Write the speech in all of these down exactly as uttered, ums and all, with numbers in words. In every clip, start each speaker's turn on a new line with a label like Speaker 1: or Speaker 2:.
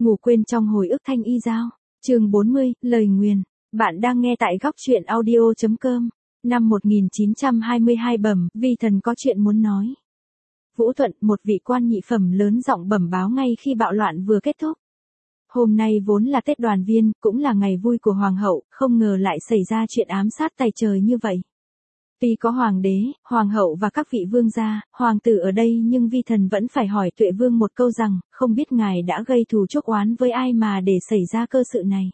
Speaker 1: Ngủ quên trong hồi ức Thanh Y Giao. Chương bốn mươi, lời nguyền. Bạn đang nghe tại góc truyện audio chấm com. Năm một nghìn chín trăm hai mươi hai bẩm, vi thần có chuyện muốn nói. Vũ Thuận, một vị quan nhị phẩm lớn giọng bẩm báo ngay khi bạo loạn vừa kết thúc. Hôm nay vốn là Tết đoàn viên, cũng là ngày vui của Hoàng hậu, không ngờ lại xảy ra chuyện ám sát tày trời như vậy. Tuy có Hoàng đế, Hoàng hậu và các vị vương gia, Hoàng tử ở đây nhưng vi thần vẫn phải hỏi Tuệ Vương một câu rằng, không biết ngài đã gây thù chuốc oán với ai mà để xảy ra cơ sự này.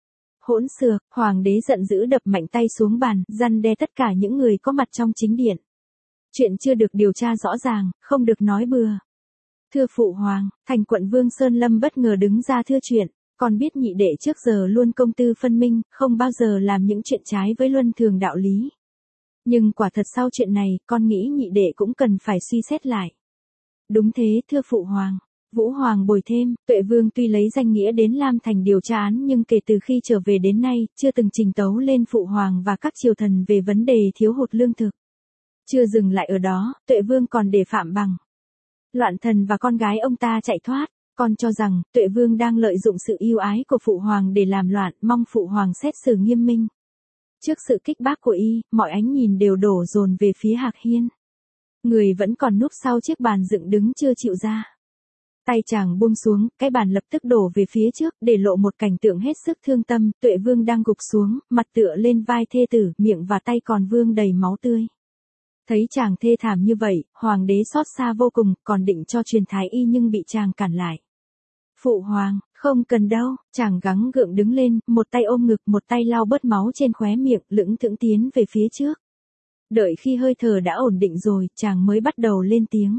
Speaker 1: Hỗn xược, Hoàng đế giận dữ đập mạnh tay xuống bàn, răn đe tất cả những người có mặt trong chính điện. Chuyện chưa được điều tra rõ ràng, không được nói bừa. Thưa phụ hoàng, thành quận Vương Sơn Lâm bất ngờ đứng ra thưa chuyện, con biết nhị đệ trước giờ luôn công tư phân minh, không bao giờ làm những chuyện trái với luân thường đạo lý. Nhưng quả thật sau chuyện này, con nghĩ nhị đệ cũng cần phải suy xét lại. Đúng thế thưa phụ hoàng. Vũ Hoàng bồi thêm, Tuệ Vương tuy lấy danh nghĩa đến Lam Thành điều tra án nhưng kể từ khi trở về đến nay, chưa từng trình tấu lên phụ hoàng và các triều thần về vấn đề thiếu hụt lương thực. Chưa dừng lại ở đó, Tuệ Vương còn để Phạm Bằng, Loạn Thần và con gái ông ta chạy thoát. Con cho rằng, Tuệ Vương đang lợi dụng sự yêu ái của phụ hoàng để làm loạn, mong phụ hoàng xét xử nghiêm minh. Trước sự kích bác của y, mọi ánh nhìn đều đổ dồn về phía Hạc Hiên. Người vẫn còn núp sau chiếc bàn dựng đứng chưa chịu ra. Tay chàng buông xuống, cái bàn lập tức đổ về phía trước, để lộ một cảnh tượng hết sức thương tâm. Tuệ Vương đang gục xuống, mặt tựa lên vai thê tử, miệng và tay còn vương đầy máu tươi. Thấy chàng thê thảm như vậy, hoàng đế xót xa vô cùng, còn định cho truyền thái y nhưng bị chàng cản lại. Phụ hoàng, không cần đâu, chàng gắng gượng đứng lên, một tay ôm ngực, một tay lau bớt máu trên khóe miệng, lững thững tiến về phía trước. Đợi khi hơi thở đã ổn định rồi, chàng mới bắt đầu lên tiếng.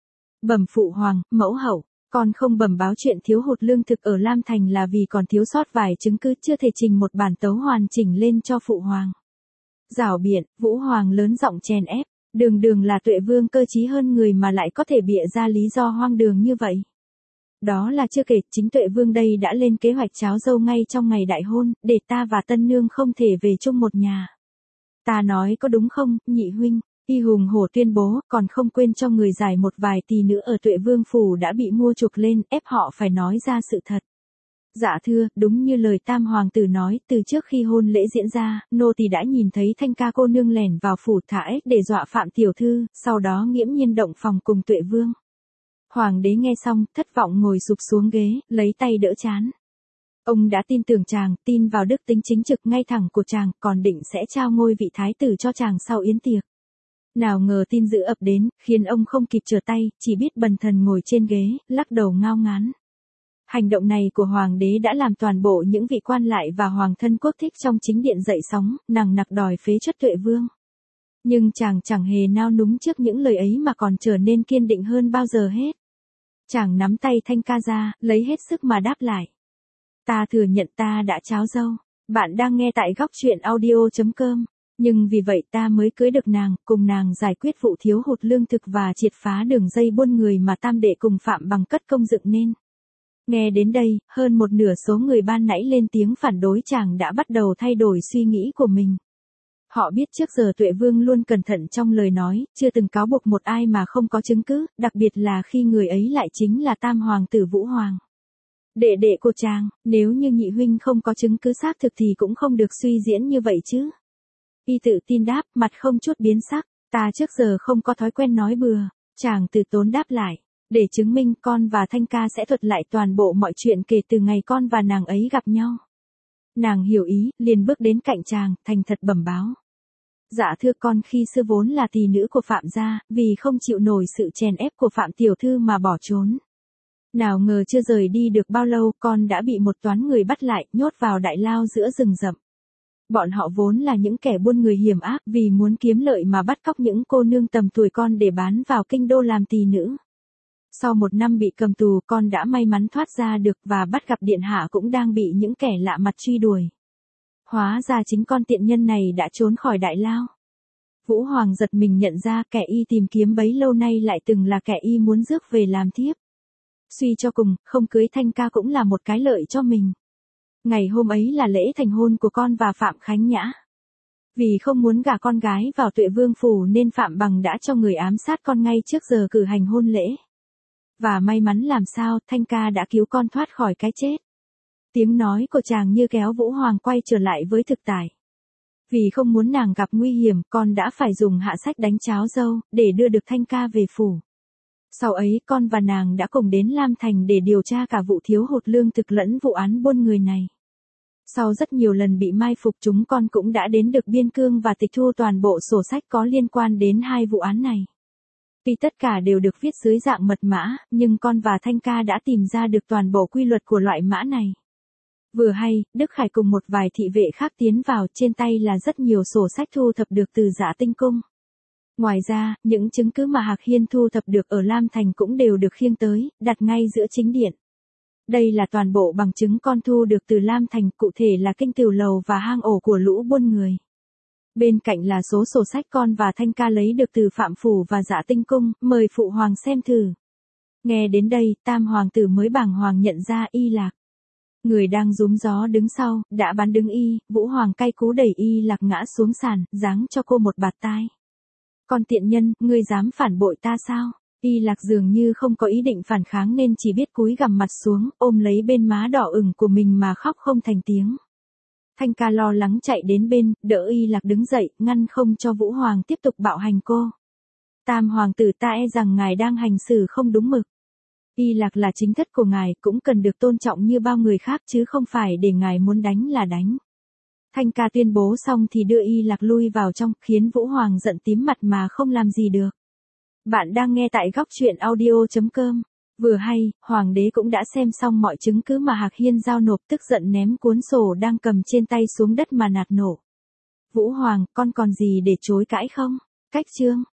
Speaker 1: Bẩm phụ hoàng, mẫu hậu, con không bẩm báo chuyện thiếu hụt lương thực ở Lam Thành là vì còn thiếu sót vài chứng cứ, chưa thể trình một bản tấu hoàn chỉnh lên cho phụ hoàng. Rảo biện, Vũ Hoàng lớn giọng chèn ép, đường đường là Tuệ Vương cơ trí hơn người mà lại có thể bịa ra lý do hoang đường như vậy. Đó là chưa kể, chính Tuệ Vương đây đã lên kế hoạch cháo dâu ngay trong ngày đại hôn, để ta và tân nương không thể về chung một nhà. Ta nói có đúng không, nhị huynh? Y hùng hổ tuyên bố, còn không quên cho người giải một vài tỷ nữ ở Tuệ Vương phủ đã bị mua chuộc lên, ép họ phải nói ra sự thật. Dạ thưa, đúng như lời tam hoàng tử nói, từ trước khi hôn lễ diễn ra, nô tỳ đã nhìn thấy Thanh ca cô nương lẻn vào phủ thả ếch để dọa Phạm tiểu thư, sau đó nghiễm nhiên động phòng cùng Tuệ Vương. Hoàng đế nghe xong, thất vọng ngồi sụp xuống ghế, lấy tay đỡ trán. Ông đã tin tưởng chàng, tin vào đức tính chính trực ngay thẳng của chàng, còn định sẽ trao ngôi vị thái tử cho chàng sau yến tiệc. Nào ngờ tin dữ ập đến, khiến ông không kịp trở tay, chỉ biết bần thần ngồi trên ghế, lắc đầu ngao ngán. Hành động này của hoàng đế đã làm toàn bộ những vị quan lại và hoàng thân quốc thích trong chính điện dậy sóng, nằng nặc đòi phế truất Tuệ Vương. Nhưng chàng chẳng hề nao núng trước những lời ấy mà còn trở nên kiên định hơn bao giờ hết. Chàng nắm tay Thanh ca ra, lấy hết sức mà đáp lại. Ta thừa nhận ta đã cháo dâu. Bạn đang nghe tại góc truyện audio chấm com. Nhưng vì vậy ta mới cưới được nàng, cùng nàng giải quyết vụ thiếu hụt lương thực và triệt phá đường dây buôn người mà tam đệ cùng Phạm Bằng cất công dựng nên. Nghe đến đây, hơn một nửa số người ban nãy lên tiếng phản đối chàng đã bắt đầu thay đổi suy nghĩ của mình. Họ biết trước giờ Tuệ Vương luôn cẩn thận trong lời nói, chưa từng cáo buộc một ai mà không có chứng cứ, đặc biệt là khi người ấy lại chính là tam hoàng tử Vũ Hoàng. Đệ đệ của chàng, nếu như nhị huynh không có chứng cứ xác thực thì cũng không được suy diễn như vậy chứ. Y tự tin đáp, mặt không chút biến sắc, ta trước giờ không có thói quen nói bừa. Chàng từ tốn đáp lại, để chứng minh con và Thanh ca sẽ thuật lại toàn bộ mọi chuyện kể từ ngày con và nàng ấy gặp nhau. Nàng hiểu ý, liền bước đến cạnh chàng, thành thật bẩm báo. Dạ thưa con, khi xưa vốn là tỳ nữ của Phạm gia, vì không chịu nổi sự chèn ép của Phạm tiểu thư mà bỏ trốn. Nào ngờ chưa rời đi được bao lâu, con đã bị một toán người bắt lại, nhốt vào đại lao giữa rừng rậm. Bọn họ vốn là những kẻ buôn người hiểm ác, vì muốn kiếm lợi mà bắt cóc những cô nương tầm tuổi con để bán vào kinh đô làm tỳ nữ. Sau một năm bị cầm tù, con đã may mắn thoát ra được và bắt gặp điện hạ cũng đang bị những kẻ lạ mặt truy đuổi. Hóa ra chính con tiện nhân này đã trốn khỏi đại lao. Vũ Hoàng giật mình nhận ra kẻ y tìm kiếm bấy lâu nay lại từng là kẻ y muốn rước về làm thiếp. Suy cho cùng, không cưới Thanh ca cũng là một cái lợi cho mình. Ngày hôm ấy là lễ thành hôn của con và Phạm Khánh Nhã. Vì không muốn gả con gái vào Tuệ Vương phủ nên Phạm Bằng đã cho người ám sát con ngay trước giờ cử hành hôn lễ. Và may mắn làm sao, Thanh ca đã cứu con thoát khỏi cái chết. Tiếng nói của chàng như kéo Vũ Hoàng quay trở lại với thực tại. Vì không muốn nàng gặp nguy hiểm, con đã phải dùng hạ sách đánh cháo dâu, để đưa được Thanh ca về phủ. Sau ấy, con và nàng đã cùng đến Lam Thành để điều tra cả vụ thiếu hụt lương thực lẫn vụ án buôn người này. Sau rất nhiều lần bị mai phục, chúng con cũng đã đến được biên cương và tịch thu toàn bộ sổ sách có liên quan đến hai vụ án này. Tuy tất cả đều được viết dưới dạng mật mã, nhưng con và Thanh ca đã tìm ra được toàn bộ quy luật của loại mã này. Vừa hay, Đức Khải cùng một vài thị vệ khác tiến vào, trên tay là rất nhiều sổ sách thu thập được từ Dạ Tinh Cung. Ngoài ra, những chứng cứ mà Hạc Hiên thu thập được ở Lam Thành cũng đều được khiêng tới, đặt ngay giữa chính điện. Đây là toàn bộ bằng chứng con thu được từ Lam Thành, cụ thể là kinh tiểu lầu và hang ổ của lũ buôn người. Bên cạnh là số sổ sách con và Thanh ca lấy được từ Phạm Phủ và Dạ Tinh Cung, mời phụ hoàng xem thử. Nghe đến đây, Tam hoàng tử mới bàng hoàng nhận ra Y Lạc. Người đang rúm gió đứng sau, đã bắn đứng y, Vũ Hoàng cay cú đẩy Y Lạc ngã xuống sàn, giáng cho cô một bạt tai. Con tiện nhân, ngươi dám phản bội ta sao? Y Lạc dường như không có ý định phản kháng nên chỉ biết cúi gằm mặt xuống, ôm lấy bên má đỏ ửng của mình mà khóc không thành tiếng. Thanh ca lo lắng chạy đến bên, đỡ Y Lạc đứng dậy, ngăn không cho Vũ Hoàng tiếp tục bạo hành cô. Tam hoàng tử, ta e rằng ngài đang hành xử không đúng mực. Y Lạc là chính thất của ngài, cũng cần được tôn trọng như bao người khác chứ không phải để ngài muốn đánh là đánh. Thanh ca tuyên bố xong thì đưa Y Lạc lui vào trong, khiến Vũ Hoàng giận tím mặt mà không làm gì được. Bạn đang nghe tại góc truyện audio chấm com. Vừa hay, Hoàng đế cũng đã xem xong mọi chứng cứ mà Hạc Hiên giao nộp, tức giận ném cuốn sổ đang cầm trên tay xuống đất mà nạt nổ. Vũ Hoàng, con còn gì để chối cãi không? Cách chương.